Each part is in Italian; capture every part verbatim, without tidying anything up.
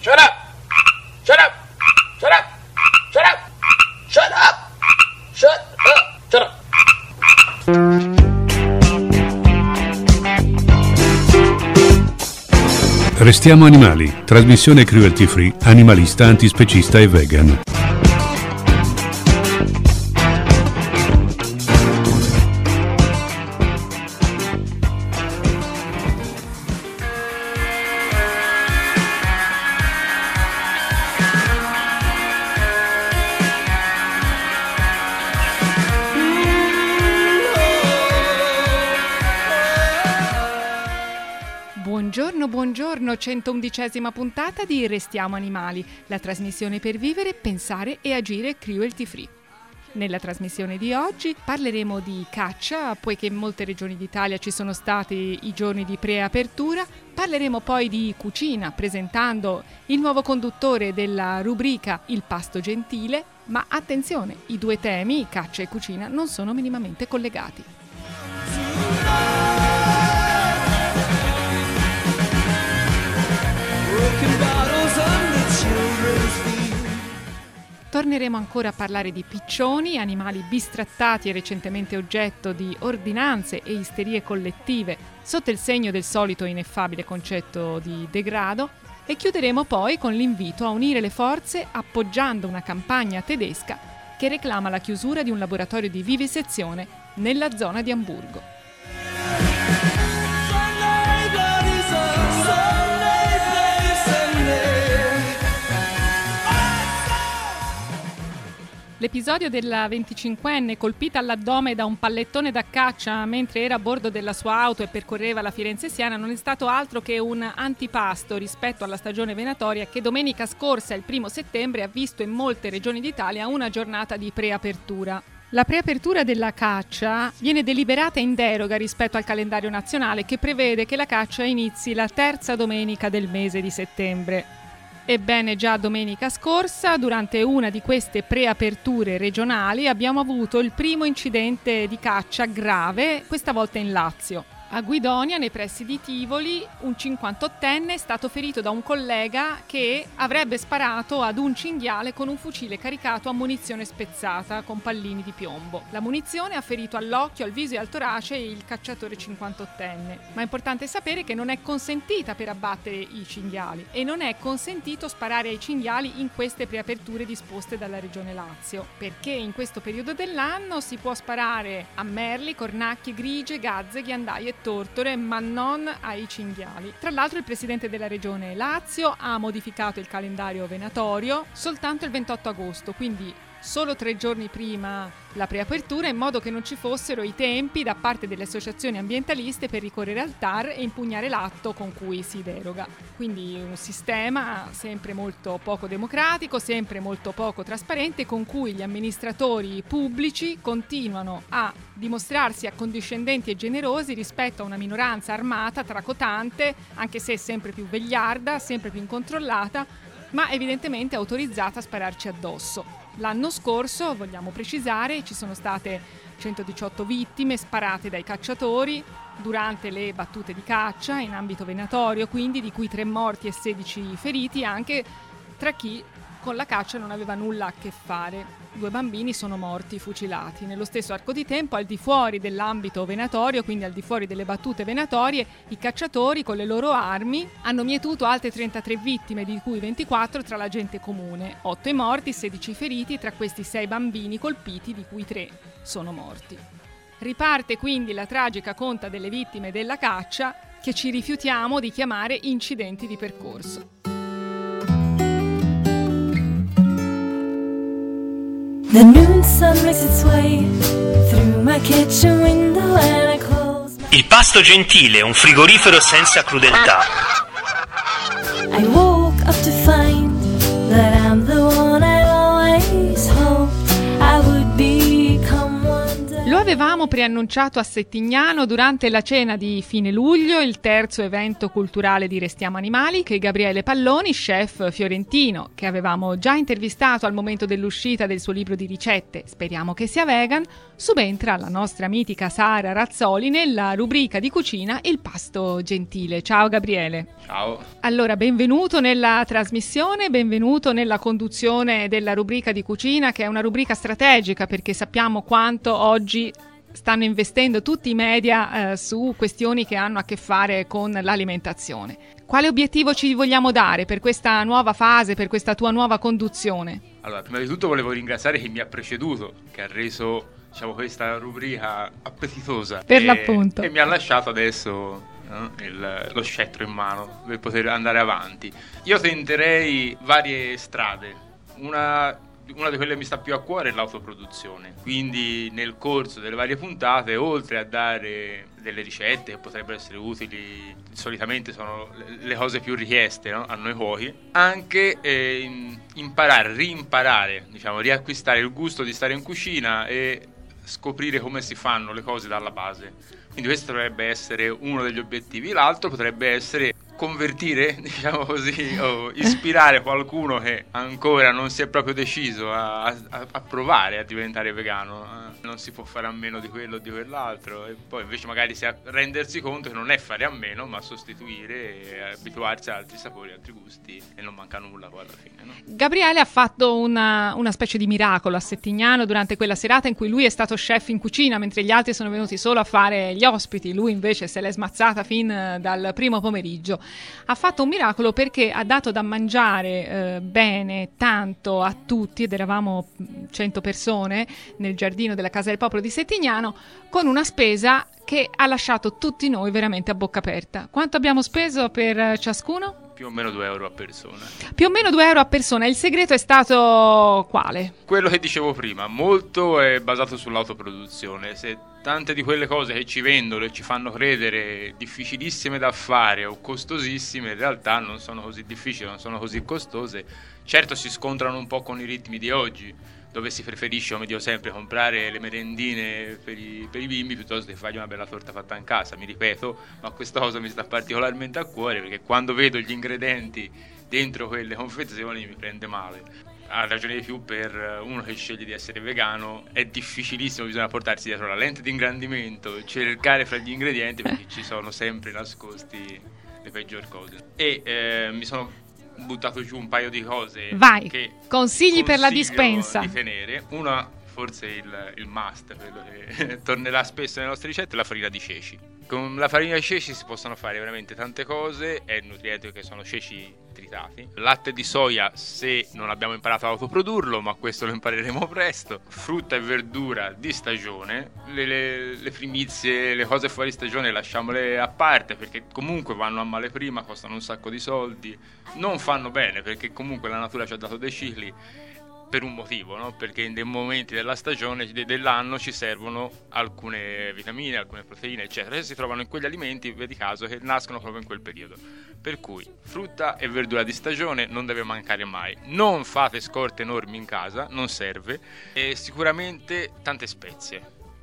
Shut up! Shut up! Shut up! Shut up! Shut up! Shut up! Shut up! Restiamo animali, trasmissione cruelty free, animalista, antispecista e vegan. Buongiorno, buongiorno, centoundicesima puntata di Restiamo Animali, la trasmissione per vivere, pensare e agire cruelty free. Nella trasmissione di oggi parleremo di caccia, poiché in molte regioni d'Italia ci sono stati i giorni di preapertura. Parleremo poi di cucina, presentando il nuovo conduttore della rubrica Il Pasto Gentile, ma attenzione, i due temi, caccia e cucina, non sono minimamente collegati. Torneremo ancora a parlare di piccioni, animali bistrattati e recentemente oggetto di ordinanze e isterie collettive sotto il segno del solito ineffabile concetto di degrado, e chiuderemo poi con l'invito a unire le forze appoggiando una campagna tedesca che reclama la chiusura di un laboratorio di vivisezione nella zona di Amburgo. L'episodio della venticinquenne colpita all'addome da un pallettone da caccia mentre era a bordo della sua auto e percorreva la Firenze Siena non è stato altro che un antipasto rispetto alla stagione venatoria che domenica scorsa, il primo settembre, ha visto in molte regioni d'Italia una giornata di preapertura. La preapertura della caccia viene deliberata in deroga rispetto al calendario nazionale che prevede che la caccia inizi la terza domenica del mese di settembre. Ebbene, già domenica scorsa, durante una di queste preaperture regionali, abbiamo avuto il primo incidente di caccia grave, questa volta in Lazio. A Guidonia, nei pressi di Tivoli, un cinquantottenne è stato ferito da un collega che avrebbe sparato ad un cinghiale con un fucile caricato a munizione spezzata con pallini di piombo. La munizione ha ferito all'occhio, al viso e al torace il cacciatore cinquantottenne. Ma è importante sapere che non è consentita per abbattere i cinghiali e non è consentito sparare ai cinghiali in queste preaperture disposte dalla Regione Lazio, perché in questo periodo dell'anno si può sparare a merli, cornacchie, grigie, gazze, ghiandaie e tortore, ma non ai cinghiali. Tra l'altro il presidente della regione Lazio ha modificato il calendario venatorio soltanto il ventotto agosto, quindi solo tre giorni prima la preapertura, in modo che non ci fossero i tempi da parte delle associazioni ambientaliste per ricorrere al T A R e impugnare l'atto con cui si deroga. Quindi un sistema sempre molto poco democratico, sempre molto poco trasparente, con cui gli amministratori pubblici continuano a dimostrarsi accondiscendenti e generosi rispetto a una minoranza armata, tracotante, anche se sempre più vegliarda, sempre più incontrollata, ma evidentemente autorizzata a spararci addosso. L'anno scorso, vogliamo precisare, ci sono state centodiciotto vittime sparate dai cacciatori durante le battute di caccia in ambito venatorio, quindi di cui tre morti e sedici feriti, anche tra chi con la caccia non aveva nulla a che fare. Due bambini sono morti fucilati. Nello stesso arco di tempo, al di fuori dell'ambito venatorio, quindi al di fuori delle battute venatorie, i cacciatori con le loro armi hanno mietuto altre trentatré vittime, di cui ventiquattro tra la gente comune. otto i morti, sedici feriti, tra questi sei bambini colpiti, di cui tre sono morti. Riparte quindi la tragica conta delle vittime della caccia, che ci rifiutiamo di chiamare incidenti di percorso. The noon sun makes its way through my kitchen window and I close my... Il Pasto Gentile, un frigorifero senza crudeltà. I woke up to find that I'm the one I always hoped I would become one day. Lo avevamo preannunciato annunciato a Settignano durante la cena di fine luglio, il terzo evento culturale di Restiamo Animali, che Gabriele Palloni, chef fiorentino, che avevamo già intervistato al momento dell'uscita del suo libro di ricette, speriamo che sia vegan, subentra alla nostra mitica Sara Razzoli nella rubrica di cucina Il pasto gentile. Ciao Gabriele. Ciao. Allora, benvenuto nella trasmissione, benvenuto nella conduzione della rubrica di cucina, che è una rubrica strategica perché sappiamo quanto oggi stanno investendo tutti i media eh, su questioni che hanno a che fare con l'alimentazione. Quale obiettivo ci vogliamo dare per questa nuova fase, per questa tua nuova conduzione? Allora, prima di tutto volevo ringraziare chi mi ha preceduto, che ha reso, diciamo, questa rubrica appetitosa. Per e, l'appunto. E mi ha lasciato adesso no, il, lo scettro in mano per poter andare avanti. Io tenterei varie strade. Una... Una di quelle che mi sta più a cuore è l'autoproduzione, quindi nel corso delle varie puntate, oltre a dare delle ricette che potrebbero essere utili, solitamente sono le cose più richieste, no? A noi cuochi, anche eh, imparare, rimparare, diciamo, riacquistare il gusto di stare in cucina e scoprire come si fanno le cose dalla base. Quindi questo dovrebbe essere uno degli obiettivi. L'altro potrebbe essere convertire, diciamo così, o ispirare qualcuno che ancora non si è proprio deciso a, a, a provare a diventare vegano. Non si può fare a meno di quello o di quell'altro, e poi invece magari si a rendersi conto che non è fare a meno, ma sostituire e abituarsi a altri sapori, altri gusti, e non manca nulla poi alla fine, no? Gabriele ha fatto una, una specie di miracolo a Settignano durante quella serata in cui lui è stato chef in cucina, mentre gli altri sono venuti solo a fare gli ospiti. Lui invece se l'è smazzata fin dal primo pomeriggio. Ha fatto un miracolo perché ha dato da mangiare eh, bene, tanto a tutti, ed eravamo cento persone nel giardino della Casa del Popolo di Settignano, con una spesa che ha lasciato tutti noi veramente a bocca aperta. Quanto abbiamo speso per ciascuno? Più o meno due euro a persona. Più o meno due euro a persona. Il segreto è stato quale? Quello che dicevo prima, molto è basato sull'autoproduzione. Se tante di quelle cose che ci vendono e ci fanno credere difficilissime da fare o costosissime, in realtà non sono così difficili, non sono così costose. Certo si scontrano un po' con i ritmi di oggi, dove si preferisce, come dico sempre, comprare le merendine per i, per i bimbi piuttosto che fargli una bella torta fatta in casa. Mi ripeto, ma questa cosa mi sta particolarmente a cuore, perché quando vedo gli ingredienti dentro quelle confezioni mi prende male. Ha ragione di più per uno che sceglie di essere vegano, è difficilissimo, bisogna portarsi dietro la lente di ingrandimento, cercare fra gli ingredienti, perché ci sono sempre nascosti le peggior cose. E eh, mi sono buttato giù un paio di cose. Vai, che consigli per la dispensa di tenere. Una, forse il, il must, quello che tornerà spesso nelle nostre ricette, è la farina di ceci. Con la farina di ceci si possono fare veramente tante cose. È nutriente che sono ceci tritati. Latte di soia, se non abbiamo imparato ad autoprodurlo, ma questo lo impareremo presto. Frutta e verdura di stagione. Le, le, le primizie, le cose fuori stagione lasciamole a parte, perché comunque vanno a male prima, costano un sacco di soldi, non fanno bene, perché comunque la natura ci ha dato dei cicli per un motivo, no? Perché in dei momenti della stagione dell'anno ci servono alcune vitamine, alcune proteine, eccetera, che si trovano in quegli alimenti, vedi caso, che nascono proprio in quel periodo. Per cui frutta e verdura di stagione non deve mancare mai. Non fate scorte enormi in casa, non serve. E sicuramente tante spezie.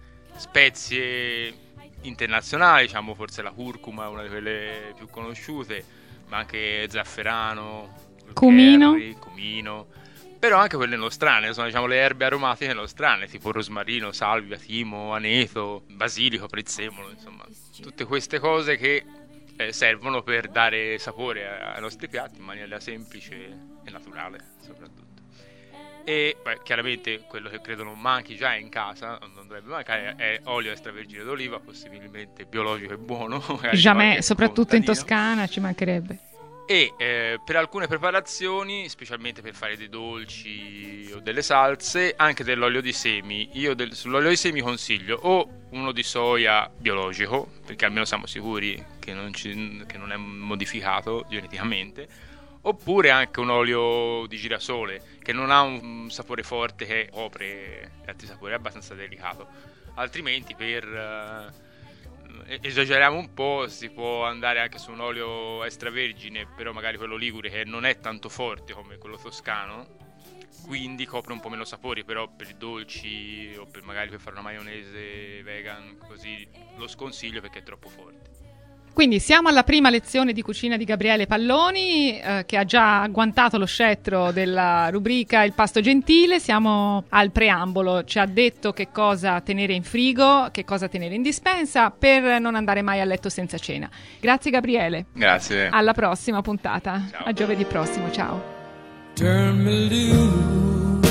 Spezie internazionali, diciamo forse la curcuma è una di quelle più conosciute, ma anche zafferano, cumino, curry, cumino. Però anche quelle nostrane, sono, diciamo, le erbe aromatiche nostrane, tipo rosmarino, salvia, timo, aneto, basilico, prezzemolo, insomma, tutte queste cose che eh, servono per dare sapore ai nostri piatti in maniera semplice e naturale, soprattutto. E beh, chiaramente quello che credo non manchi già in casa, non dovrebbe mancare, è olio extravergine d'oliva, possibilmente biologico e buono. Jamais, soprattutto in Toscana, ci mancherebbe. E eh, per alcune preparazioni, specialmente per fare dei dolci o delle salse, anche dell'olio di semi. Io del, sull'olio di semi consiglio o uno di soia biologico, perché almeno siamo sicuri che non, ci, che non è modificato geneticamente, oppure anche un olio di girasole, che non ha un sapore forte che copre gli altri sapori, è abbastanza delicato. Altrimenti per... Uh, esageriamo un po', si può andare anche su un olio extravergine, però magari quello ligure, che non è tanto forte come quello toscano, quindi copre un po' meno sapori, però per i dolci o per magari per fare una maionese vegan così lo sconsiglio perché è troppo forte. Quindi siamo alla prima lezione di cucina di Gabriele Palloni, eh, che ha già agguantato lo scettro della rubrica Il pasto gentile. Siamo al preambolo, ci ha detto che cosa tenere in frigo, che cosa tenere in dispensa per non andare mai a letto senza cena. Grazie Gabriele. Grazie. Alla prossima puntata. Ciao. A giovedì prossimo, ciao. Turn me loose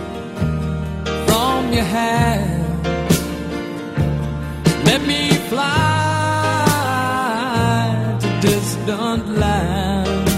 from your hand. Let me fly to distant lands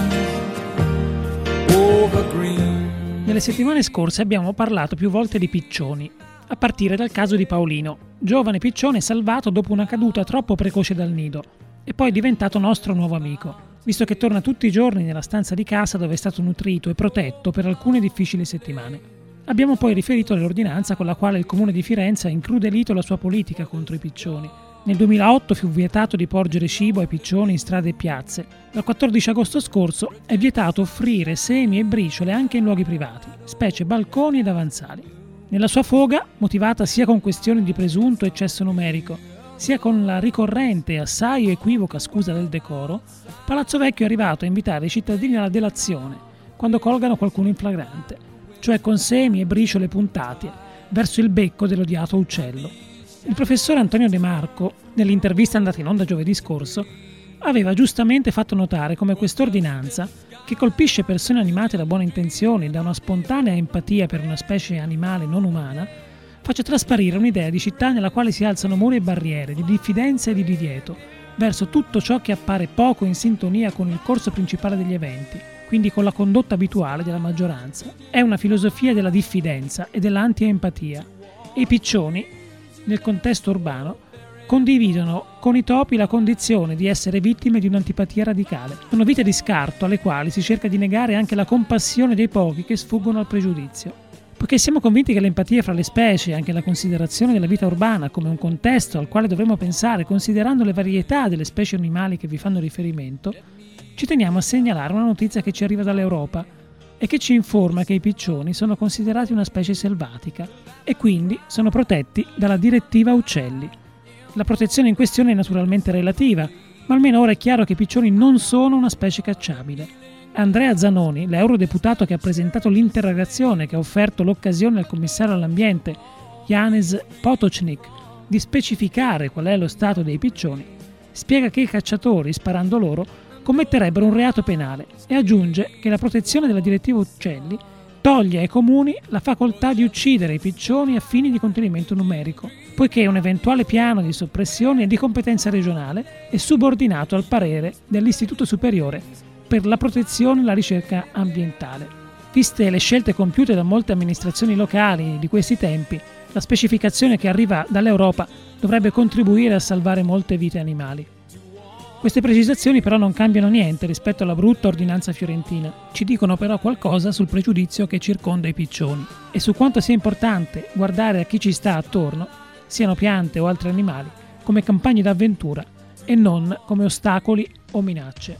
over green. Nelle settimane scorse abbiamo parlato più volte di piccioni, a partire dal caso di Paolino, giovane piccione salvato dopo una caduta troppo precoce dal nido e poi diventato nostro nuovo amico, visto che torna tutti i giorni nella stanza di casa dove è stato nutrito e protetto per alcune difficili settimane. Abbiamo poi riferito all'ordinanza con la quale il Comune di Firenze ha incrudelito la sua politica contro i piccioni. Nel duemilaotto fu vietato di porgere cibo ai piccioni in strade e piazze. Dal quattordici agosto scorso è vietato offrire semi e briciole anche in luoghi privati, specie balconi ed avanzali. Nella sua foga, motivata sia con questioni di presunto eccesso numerico, sia con la ricorrente e assai equivoca scusa del decoro, Palazzo Vecchio è arrivato a invitare i cittadini alla delazione quando colgano qualcuno in flagrante, cioè con semi e briciole puntate verso il becco dell'odiato uccello. Il professore Antonio De Marco, nell'intervista andata in onda giovedì scorso, aveva giustamente fatto notare come quest'ordinanza, che colpisce persone animate da buone intenzioni e da una spontanea empatia per una specie animale non umana, faccia trasparire un'idea di città nella quale si alzano muri e barriere di diffidenza e di divieto verso tutto ciò che appare poco in sintonia con il corso principale degli eventi, quindi con la condotta abituale della maggioranza. È una filosofia della diffidenza e dell'anti-empatia. E i piccioni, nel contesto urbano, condividono con i topi la condizione di essere vittime di un'antipatia radicale. Sono vite di scarto alle quali si cerca di negare anche la compassione dei pochi che sfuggono al pregiudizio. Poiché siamo convinti che l'empatia fra le specie e anche la considerazione della vita urbana come un contesto al quale dovremmo pensare considerando le varietà delle specie animali che vi fanno riferimento, ci teniamo a segnalare una notizia che ci arriva dall'Europa e che ci informa che i piccioni sono considerati una specie selvatica e quindi sono protetti dalla direttiva uccelli. La protezione in questione è naturalmente relativa, ma almeno ora è chiaro che i piccioni non sono una specie cacciabile. Andrea Zanoni, l'eurodeputato che ha presentato l'interrogazione che ha offerto l'occasione al commissario all'ambiente Janez Potočnik di specificare qual è lo stato dei piccioni, spiega che i cacciatori, sparando loro, commetterebbero un reato penale e aggiunge che la protezione della direttiva uccelli toglie ai comuni la facoltà di uccidere i piccioni a fini di contenimento numerico, poiché un eventuale piano di soppressione è di competenza regionale e subordinato al parere dell'Istituto Superiore per la protezione e la ricerca ambientale. Viste le scelte compiute da molte amministrazioni locali di questi tempi, la specificazione che arriva dall'Europa dovrebbe contribuire a salvare molte vite animali. Queste precisazioni però non cambiano niente rispetto alla brutta ordinanza fiorentina, ci dicono però qualcosa sul pregiudizio che circonda i piccioni e su quanto sia importante guardare a chi ci sta attorno, siano piante o altri animali, come compagni d'avventura e non come ostacoli o minacce.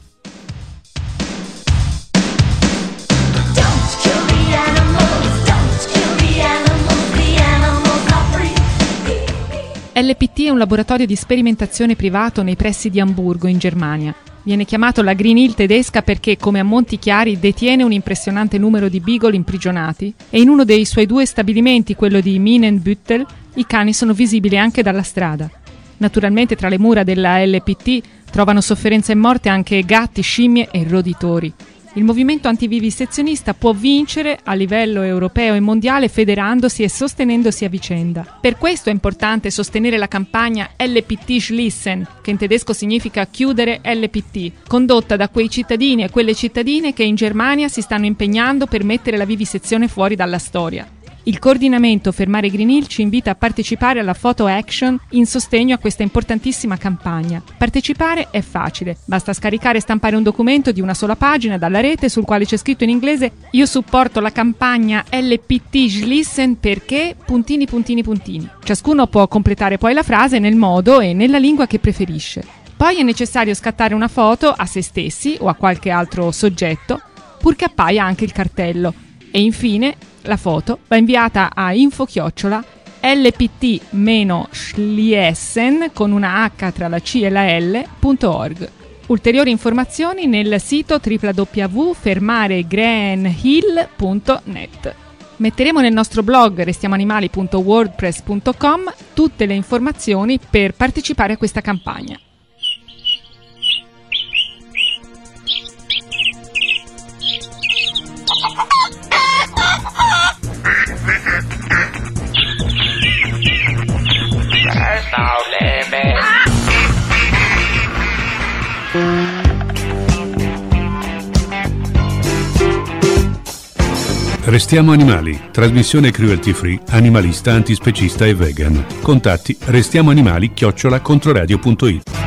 L P T è un laboratorio di sperimentazione privato nei pressi di Amburgo, in Germania. Viene chiamato la Green Hill tedesca perché, come a Monti Chiari, detiene un impressionante numero di beagle imprigionati e in uno dei suoi due stabilimenti, quello di Minenbüttel, i cani sono visibili anche dalla strada. Naturalmente tra le mura della L P T trovano sofferenza e morte anche gatti, scimmie e roditori. Il movimento antivivisezionista può vincere a livello europeo e mondiale federandosi e sostenendosi a vicenda. Per questo è importante sostenere la campagna L P T Schließen, che in tedesco significa chiudere L P T, condotta da quei cittadini e quelle cittadine che in Germania si stanno impegnando per mettere la vivisezione fuori dalla storia. Il coordinamento Fermare Green Hill ci invita a partecipare alla photo action in sostegno a questa importantissima campagna. Partecipare è facile, basta scaricare e stampare un documento di una sola pagina dalla rete sul quale c'è scritto in inglese "Io supporto la campagna L P T Schließen perché... puntini puntini puntini". Ciascuno può completare poi la frase nel modo e nella lingua che preferisce. Poi è necessario scattare una foto a se stessi o a qualche altro soggetto, purché appaia anche il cartello. E infine la foto va inviata a info-chiocciola lpt-schliessen con una H tra la C e la L punto org. Ulteriori informazioni nel sito w w w punto fermaregreenhill punto net. Metteremo nel nostro blog restiamoanimali punto wordpress punto com tutte le informazioni per partecipare a questa campagna. Restiamo Animali, trasmissione cruelty free, animalista, antispecista e vegan. Contatti restiamoanimali chiocciola controradio punto it.